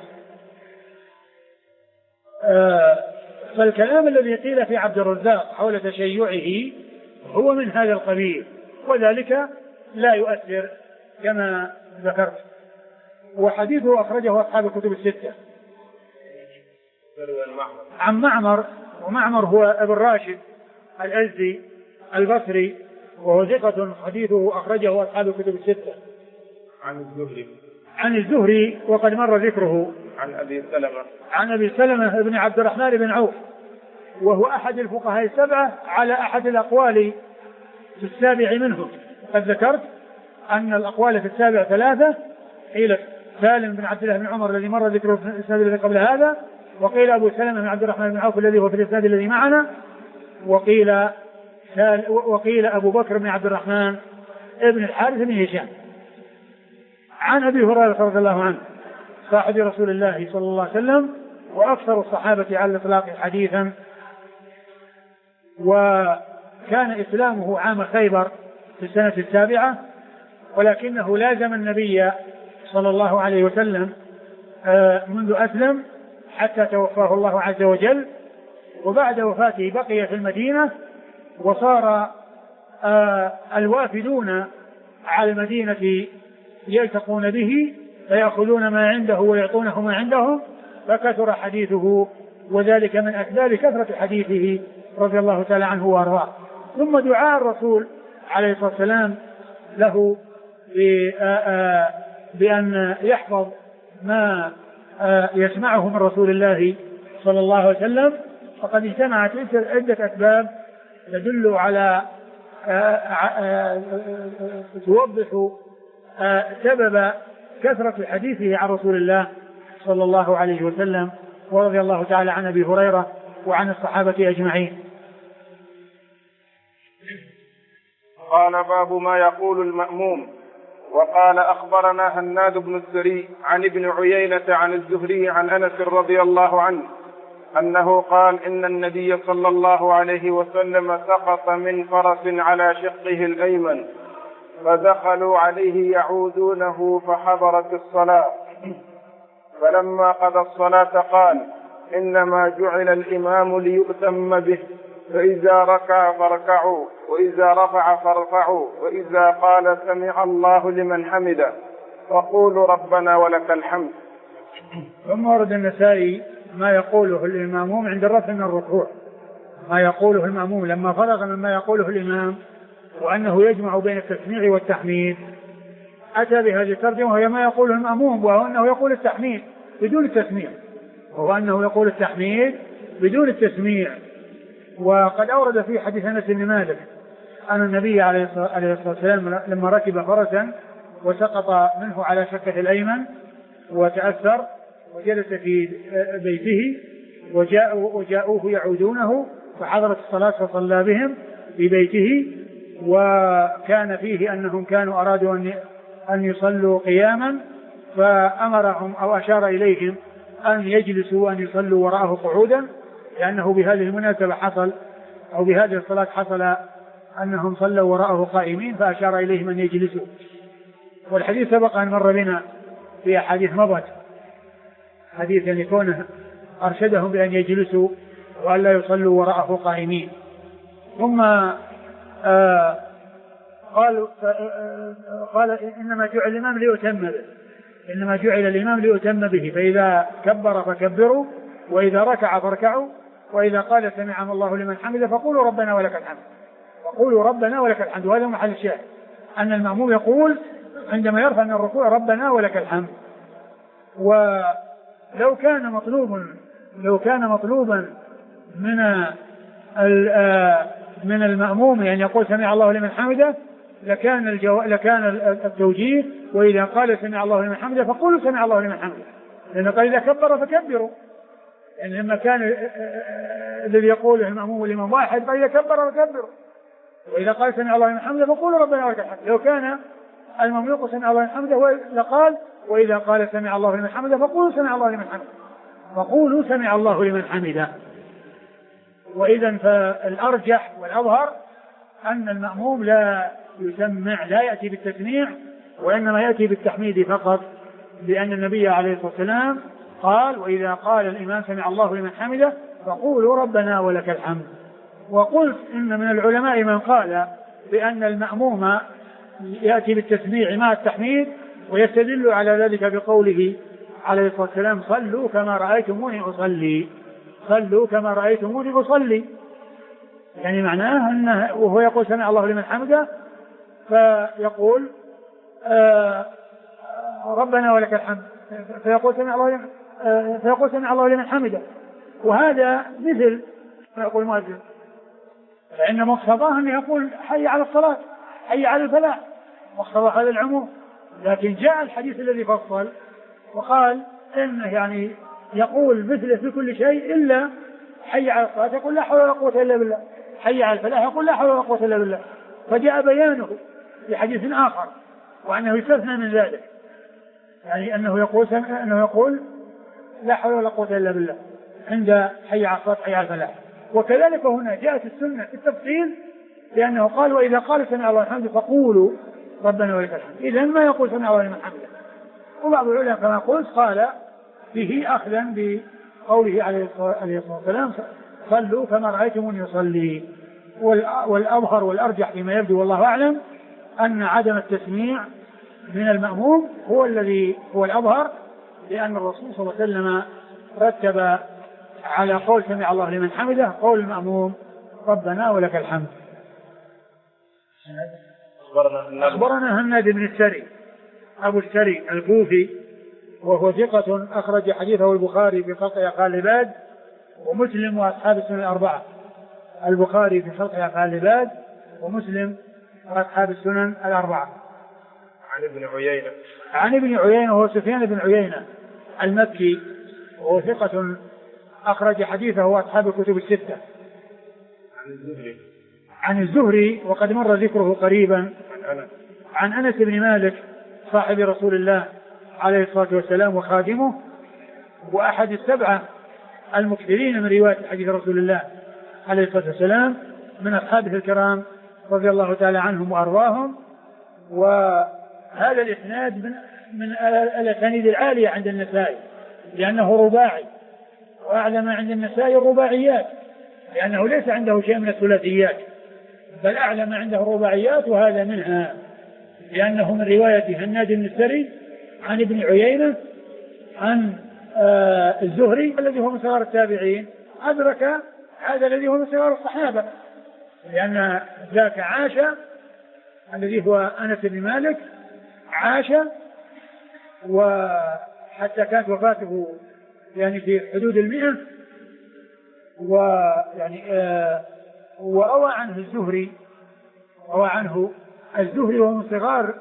B: فالكلام الذي قيل في عبد الرزاق حول تشيعه هو من هذا القبيل، وذلك لا يؤثر كما ذكرت. وحديثه أخرجه أصحاب الكتب الستة عن معمر، ومعمر هو ابن راشد الأزدي البصري وهو ثقة، حديثه أخرجه أصحاب الكتب الستة. عن الزهري وقد مر ذكره. عن أبي سلمة بن عبد الرحمن بن عوف، وهو أحد الفقهاء السبعة على أحد الأقوال في السابع منهم. قد ذكرت أن الأقوال في السابع 3، قيل سالم بن عبد الله بن عمر الذي مر ذكره في الإسناد الذي قبل هذا، وقيل أبو سلمة بن عبد الرحمن بن عوف الذي هو في الإسناد الذي معنا، وقيل أبو بكر بن عبد الرحمن ابن الحارث بن هشام. عن أبي هريرة رضي الله عنه صاحب رسول الله صلى الله عليه وسلم وأكثر الصحابة على الإطلاق حديثا، وكان إسلامه عام خيبر في السنة 7، ولكنه لازم النبي صلى الله عليه وسلم منذ أسلم حتى توفاه الله عز وجل. وبعد وفاته بقي في المدينة، وصار الوافدون على المدينة يلتقون به فيأخذون ما عنده ويعطونه ما عندهم، فكثر حديثه، وذلك من أسباب كثرة حديثه رضي الله تعالى عنه وأرضاه. ثم دعاء الرسول عليه الصلاة والسلام له بأن يحفظ ما يسمعه من رسول الله صلى الله عليه وسلم. فقد اجتمعت عدة أسباب تدل على توضح سبب كثرة حديثه عن رسول الله صلى الله عليه وسلم، ورضي الله تعالى عن أبي هريرة وعن الصحابة أجمعين.
A: قال باب ما يقول المأموم. وقال أخبرنا هناد بن السري عن ابن عيينة عن الزهري عن أنس رضي الله عنه أنه قال إن النبي صلى الله عليه وسلم سقط من فرس على شقه الأيمن، فدخلوا عليه يعودونه فحضرت الصلاة، فلما قضى الصلاة قال إنما جعل الإمام ليؤتم به، فإذا ركع فاركعوا، وإذا رفع فارفعوا، وإذا قال سمع الله لمن حمده فقولوا ربنا ولك الحمد.
B: ثم ورد النسائي ما يقوله الإمام عند الرفع من الركوع، ما يقوله المأموم لما فرغ مما يقوله الإمام، وأنه يجمع بين التسميع والتحميد. أتى بهذه الترجمة وهي ما يقوله المأموم، وهو أنه يقول التحميد بدون التسميع، وهو أنه يقول التحميد بدون التسميع. وقد أورد في حديث أنس بن مالك أن النبي عليه الصلاة والسلام لما ركب فرسا وسقط منه على شقه الأيمن وتأثر وجلس في بيته، وجاءوه يعودونه فحضرت الصلاة فصلى بهم في بيته. وكان فيه أنهم كانوا أرادوا أن يصلوا قياما، فأمرهم أو أشار إليهم أن يجلسوا وأن يصلوا وراءه قعودا، لأنه بهذه المناسبة حصل أو بهذه الصلاة حصل أنهم صلوا وراءه قائمين، فأشار إليهم أن يجلسوا. والحديث سبق أن مر بنا في أحاديث مضت، حديث أن يكون أرشدهم بأن يجلسوا وأن لا يصلوا وراءه قائمين. ثم قال إنما جعل الإمام ليؤتم به، إنما جعل الإمام ليؤتم به، فإذا كبر فكبروا، وإذا ركع فاركعوا، وإذا قال سمع الله لمن حمده فقولوا ربنا ولك الحمد، فقولوا ربنا ولك الحمد. وهذا محل الشاهد، أن المأموم يقول عندما يرفع من الركوع ربنا ولك الحمد. ولو كان مطلوبا من المأموم أن يقول سمع الله لمن حمده لكان التوجيه وإذا قال سمع الله لمن حمده فقولوا سمع الله لمن حمده، لأنه قال إذا كبر فكبروا، يعني لما كان الذي يقول المأموم والإمام واحد فإذا كبر فكبروا، وإذا قال سمع الله لمن حمده فقولوا ربنا ولك الحمد. لو كان المأموم يقول سمع الله لمن حمده لقال وإذا قال سمع الله لمن حمده فقولوا سمع الله لمن حمده، فقولوا سمع الله لمن حمده. وإذا فالأرجح والأظهر أن المأموم لا يسمع، لا يأتي بالتسميع، وإنما يأتي بالتحميد فقط، لأن النبي عليه الصلاة والسلام قال وإذا قال الإمام سمع الله لمن حمده فقولوا ربنا ولك الحمد. وقلت إن من العلماء من قال بأن المأموم يأتي بالتسميع مع التحميد، ويستدل على ذلك بقوله عليه الصلاة والسلام صلوا كما رأيتموني أصلي، صلوا كما رأيتموني أصلي، يعني معناه أنه وهو يقول سمع الله لمن حمده فيقول ربنا ولك الحمد، فيقول سمع الله لمن حمده. وهذا مثل ما يقول المؤذن، فإن مقتضاه أن يقول حي على الصلاة حي على الفلاح، مقتضى هذا العموم. لكن جاء الحديث الذي فصل وقال إنه يعني يقول مثله في كل شيء إلا حي على الصلاة يقول لا حول ولا قوة إلا بالله، حي على الفلاح يقول لا حول ولا قوة إلا بالله. فجاء بيانه في حديث آخر وأنه يستثنى من ذلك، يعني أنه يقول لا حول ولا قوة إلا بالله عند حي على الصلاة حي على الفلاح. وكذلك هنا جاءت السنة في التفصيل، لأنه قال وإذا قال سمع الله لمن حمده فقولوا ربنا ولك الحمد، إذن ما يقول سمع الله لمن حمده. وبعض العلماء كما قلت قال به أخذا بقوله عليه الصلاة والسلام صلوا كما رأيتموني يصلي. والأظهر والأرجح فيما يبدو والله أعلم أن عدم التسميع من المأموم هو الأظهر، لأن الرسول صلى الله عليه وسلم رتب على قول سمع الله لمن حمده قول المأموم ربنا ولك الحمد. أخبرنا هناد بن السري أبو السري الكوفي، وهو ثقة أخرج حديثه البخاري في خلق أفعال العباد ومسلم وأصحاب السنن الأربعة. البخاري في خلق أفعال العباد ومسلم وأصحاب السنن الأربعة. عن ابن عيينة وهو سفيان بن عيينة المكي، وهو ثقة أخرج حديثه وأصحاب الكتب الستة. عن الزهري وقد مر ذكره قريبا. عن أنس بن مالك صاحب رسول الله عليه الصلاة والسلام وخادمه، وأحد السبعة المكثرين من رواية حديث رسول الله عليه الصلاة والسلام من أصحابه الكرام رضي الله تعالى عنهم وأرضاهم. وهذا الإسناد من الأسانيد العالية عند النسائي، لأنه رباعي، وأعلى ما عند النسائي الرباعيات، لأنه ليس عنده شيء من الثلاثيات، بل أعلى ما عنده الرباعيات، وهذا منها، لأنه من رواية هناد بن السري عن ابن عيينة عن الزهري الذي هو من صغار التابعين، أدرك هذا الذي هو من صغار الصحابة، لأن ذاك عاش الذي هو أنس بن مالك عاش، وحتى كانت وفاته يعني في حدود 100، ويعني وروى عنه الزهري، وهو من صغار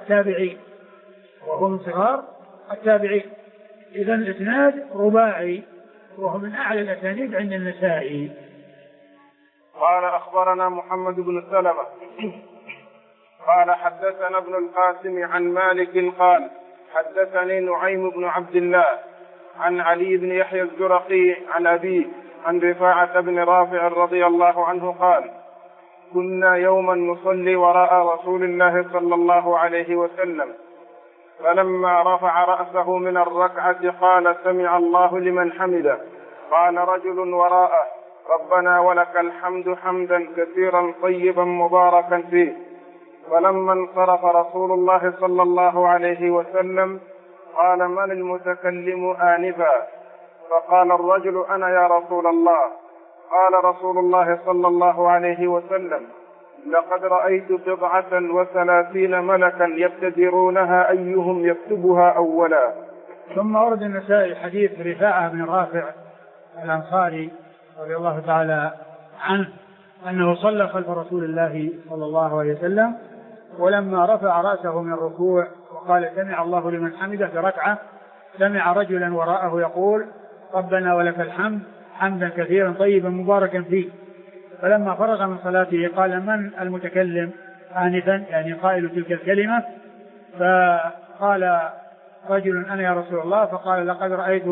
B: التابعين، إذن الإسناد رباعي، وهو من أعلى الأسانيد عند النسائي.
A: قال أخبرنا محمد بن سلمة قال حدثنا ابن القاسم عن مالك قال حدثني نعيم بن عبد الله عن علي بن يحيى الزرقي عن أبيه عن رفاعة بن رافع رضي الله عنه قال كنا يوما نصلي وراء رسول الله صلى الله عليه وسلم، فلما رفع رأسه من الركعة قال سمع الله لمن حمده، قال رجل وراءه ربنا ولك الحمد حمدا كثيرا طيبا مباركا فيه. فلما انصرف رسول الله صلى الله عليه وسلم قال: من المتكلم آنفا؟ فقال الرجل: أنا يا رسول الله. قال رسول الله صلى الله عليه وسلم: لقد رأيت 37 ملكا يبتدرونها أيهم يكتبها أولا.
B: ثم ورد النسائي حديث رفاعة بن رافع الأنصاري رضي الله تعالى عنه أنه صلى خلف رسول الله صلى الله عليه وسلم، ولما رفع رأسه من الركوع وقال: سمع الله لمن حمده في ركعة، سمع رجلا وراءه يقول: ربنا ولك الحمد حمدا كثيرا طيبا مباركا فيه. فلما فرغ من صلاته قال: من المتكلم آنفا؟ يعني قائل تلك الكلمة. فقال رجل: أنا يا رسول الله. فقال: لقد رأيت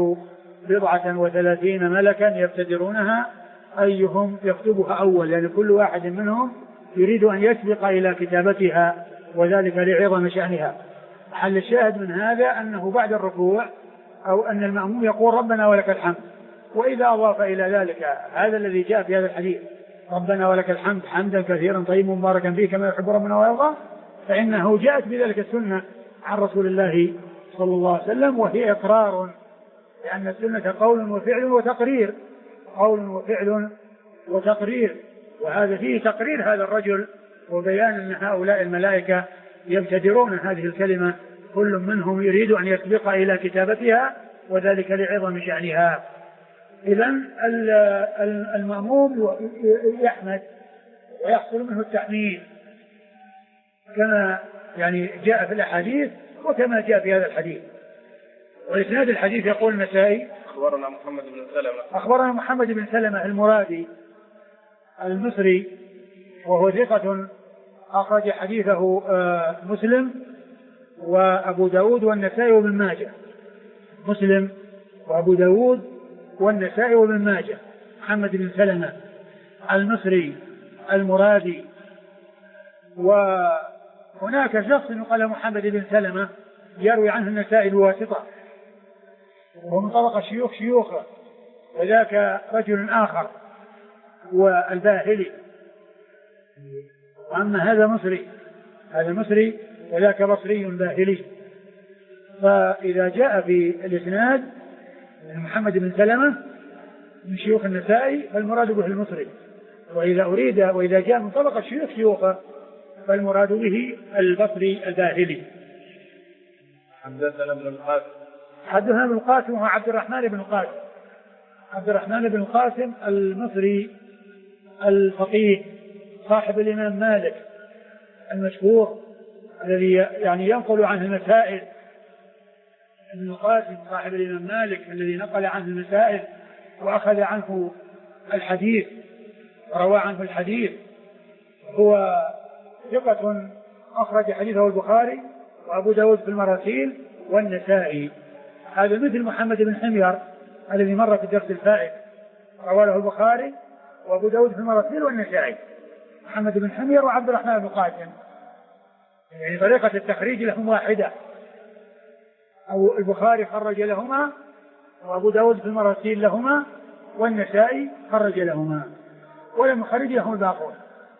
B: 37 ملكا يبتدرونها أيهم يكتبها أول، يعني كل واحد منهم يريد أن يسبق إلى كتابتها، وذلك لعظم شأنها. محل الشاهد من هذا أنه بعد الركوع أو أن المأموم يقول: ربنا ولك الحمد. وإذا أضاف إلى ذلك هذا الذي جاء في هذا الحديث: ربنا ولك الحمد حمدا كثيرا طيبا مباركا فيه كما يحب ربنا ويرضى، فإنه جاءت بذلك السنة عن رسول الله صلى الله عليه وسلم، وهي إقرار، لأن السنة قول وفعل وتقرير، قول وفعل وتقرير، وهذا فيه تقرير هذا الرجل وبيان أن هؤلاء الملائكة يبتدرون هذه الكلمة، كل منهم يريد أن يسبق إلى كتابتها، وذلك لعظم شأنها. إذن المأموم يحمد ويحصل منه التحميد كما يعني جاء في الأحاديث وكما جاء في هذا الحديث. وإسناد الحديث يقول النسائي: أخبرنا محمد بن سلمة المرادي المصري، وهو ثقة أخرج حديثه مسلم وأبو داود والنسائي وابن ماجه. مسلم وأبو داود والنسائي وابن ماجه. محمد بن سلمة المصري المرادي. وهناك شخص يقال محمد بن سلمة يروي عنه النسائي بواسطة، وهو من طبقة شيوخه، وذاك رجل آخر والباهلي. أما هذا مصري، هذا مصري وذاك بصري باهلي. فإذا جاء في الإسناد محمد بن سلمة من شيوخ النسائي فالمراد به المصري، وإذا جاء من طبقة شيوخه فالمراد به البصري الباهلي.
A: حدثنا ابن
B: القاسم وهو عبد الرحمن بن القاسم المصري الفقيه صاحب الإمام مالك المشهور الذي يعني ينقل عنه المسائل. ابن القاسم صاحب الإمام مالك الذي نقل عنه المسائل وأخذ عنه الحديث، روى عنه الحديث، هو ثقة أخرج حديثه البخاري وأبو داود في المراسيل والنسائي. هذا مثل محمد بن حمير الذي مر في الدرس الفائت، رواه له البخاري وأبو داود في المراسيل والنسائي. محمد بن حمير وعبد الرحمن بن القاسم، يعني طريقة التخريج لهم واحدة، أو البخاري خرج لهما وأبو داود في المراسيل لهما والنسائي خرج لهما، ولم يخرج لهم الباقون.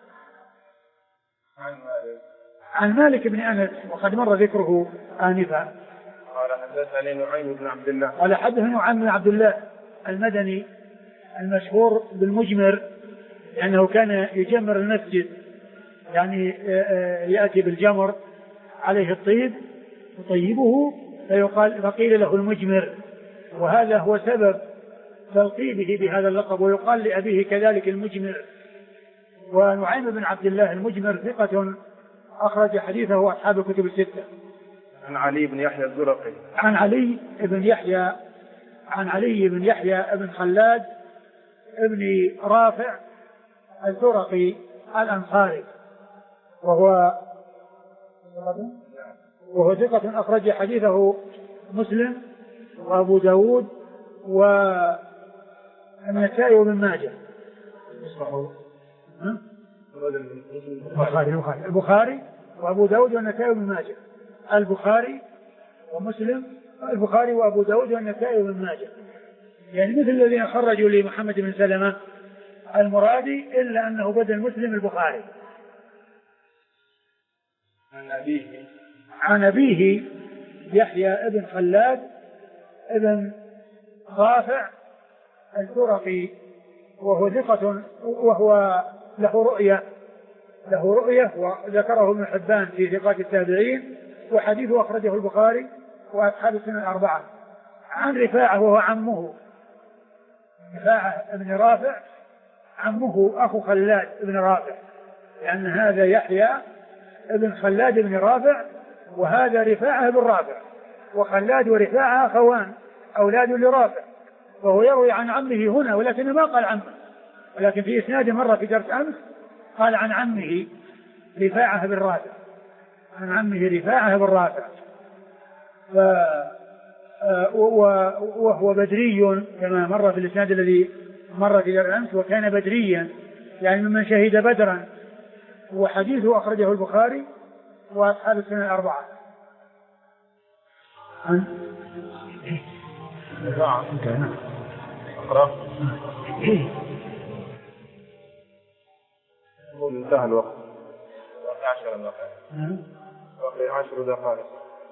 B: عن مالك بن أنس وقد مر ذكره آنفا.
A: قال حدثني نعيم بن عبد الله.
B: قال حدثني نعيم بن عبد الله المدني المشهور بالمجمر، لأنه كان يجمر المسجد، يعني يأتي بالجمر عليه الطيب يطيبه فقيل له المجمر، وهذا هو سبب تلقيبه بهذا اللقب، ويقال لأبيه كذلك المجمر. ونعيم بن عبد الله المجمر ثقة أخرج حديثه أصحاب الكتب الستة.
A: عن علي بن يحيى الزرقي.
B: عن علي بن يحيى بن خلاد ابن رافع الزرقي الأنصاري، وهو ثقة أخرج حديثه مسلم وأبو داود والنسائي وابن ماجه. البخاري وأبو داود والنسائي وابن ماجه. البخاري وأبو داود والنسائي وابن ماجه، يعني مثل الذين خرجوا لمحمد بن سلمة المرادي، إلا أنه بدل مسلم البخاري.
A: عن أبيه
B: يحيى ابن خلاد ابن رافع الزرقي، وهو ثقة، وهو له رؤية وذكره ابن حبان في ثقات التابعين، وحديثه أخرجه البخاري وأصحاب السنن الأربعة. عن رفاعة وهو عمه، رفاعة ابن رافع عمه أخو خلاد ابن رافع، لأن هذا يحيى ابن خلاد ابن رافع وهذا رفاعة بن رافع، وخلاد ورفاعة أخوان أولاد لرافع، وهو يروي عن عمه هنا ولكنه ما قال عمه، ولكن في إسناد مرة في درس أمس قال عن عمه رفاعة بن رافع، عن عمه رفاعة بن رافع. وهو بدري كما مر في الإسناد الذي مر في درس أمس، وكان بدريا يعني ممن شهد بدرا، وحديثه أخرجه البخاري وأصحاب السنن الأربعة.
A: انتهى الوقت 10 دقائق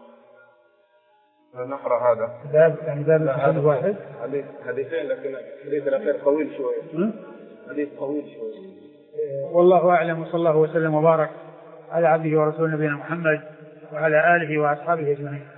A: نقرأ هذا
B: باب الحديث واحد،
A: حديثين، لكن الحديث الأخير طويل شوية، حديث طويل شوية.
B: والله أعلم، وصلى الله وسلم وبارك على عبده ورسوله نبينا محمد وعلى آله وأصحابه أجمعين.